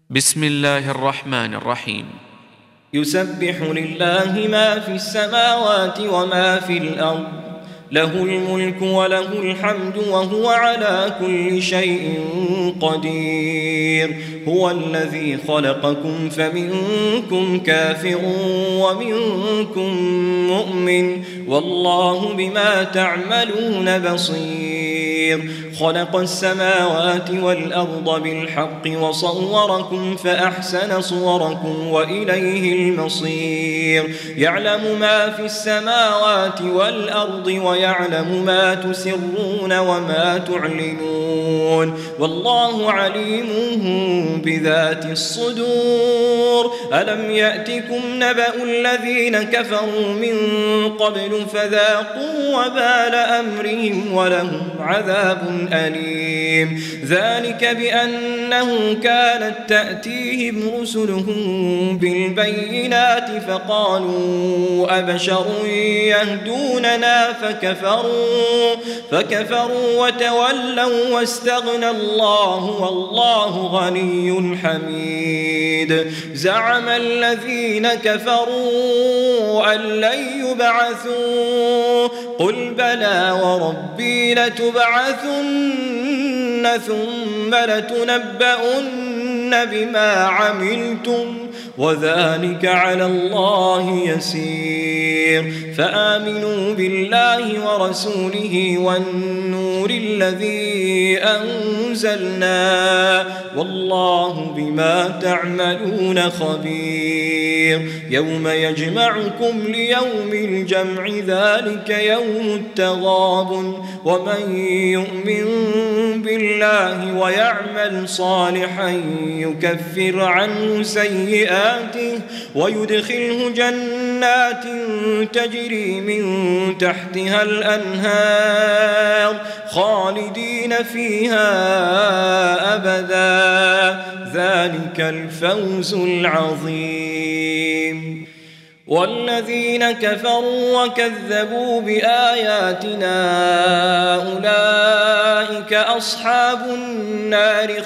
بسم الله الرحمن الرحيم. يسبح لله ما في السماوات وما في الأرض، له الملك وله الحمد وهو على كل شيء قدير. هو الذي خلقكم فمنكم كافر ومنكم مؤمن، والله بما تعملون بصير. خلق السماوات والأرض بالحق وصوركم فأحسن صوركم وإليه المصير. يعلم ما في السماوات والأرض ويعلم ما تسرون وما تعلنون، والله عليم بذات الصدور. ألم يأتكم نبأ الذين كفروا من قبل فذاقوا وبال أمرهم ولهم عذاب أليم. ذلك بأنه كانت تأتيهم رسلهم بالبينات فقالوا أبشر يهدوننا فكفروا وتولوا واستغنى الله والله غني حميد. زعم الذين كفروا أن لن يبعثوا، قل بلى وربي لتبعثن ثم لتنبؤن بما عملتم وذلك على الله يسير. فآمنوا بالله ورسوله والنور الذي أنزلنا، والله بما تعملون خبير. يوم يجمعكم ليوم الجمع ذلك يوم التغابن، ومن يؤمن بالله ويعمل صالحا يكفر عنه سيئاته ويدخله جنات تجري من تحتها الأنهار خالدين فيها أبدا، ذلك الفوز العظيم. والذين كفروا وكذبوا بآياتنا أولئك أصحاب النار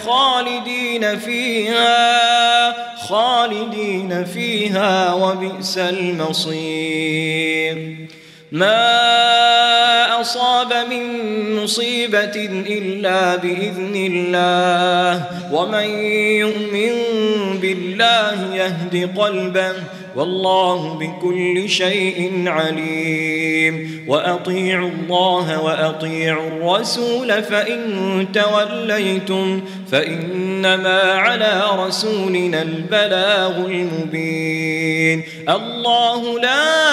خالدين فيها وبئس المصير. ما أصاب من مصيبة إلا بإذن الله، ومن يؤمن بالله يهد قلبه، والله بكل شيء عليم. وأطيعوا الله وأطيعوا الرسول فإن توليتم فإنما على رسولنا البلاغ المبين. الله لا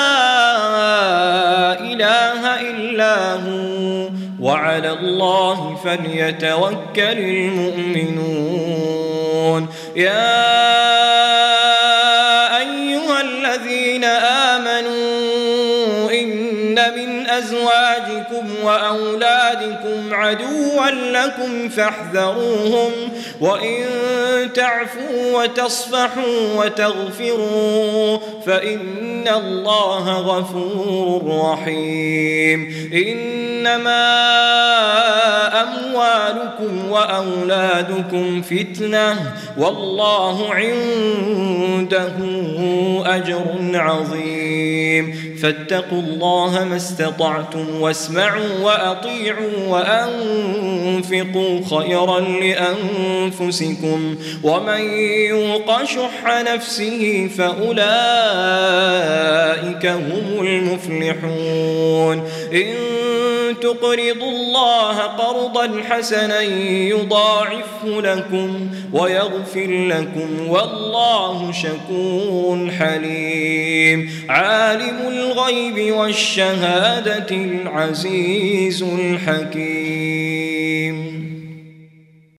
إله إلا هو، وعلى الله فليتوكل المؤمنون. يا أيها الذين آمنوا إن من أزواجكم وأولادكم عدوا لكم فاحذروهم، وإن تعفوا وتصفحوا وتغفروا فإن الله غفور رحيم. إنما أموالكم وأولادكم فتنة، والله عنده أجر عظيم. فاتقوا الله ما استطعتم واسمعوا وأطيعوا وأنفقوا خيرا لأنفسكم، ومن يوق شح نفسه فأولئك هم المفلحون. إن تقرضوا الله قرضا حسنا يضاعفه لكم ويغفر لكم، والله شكور حليم. عالم الغيب والشهادة العزيز الحكيم.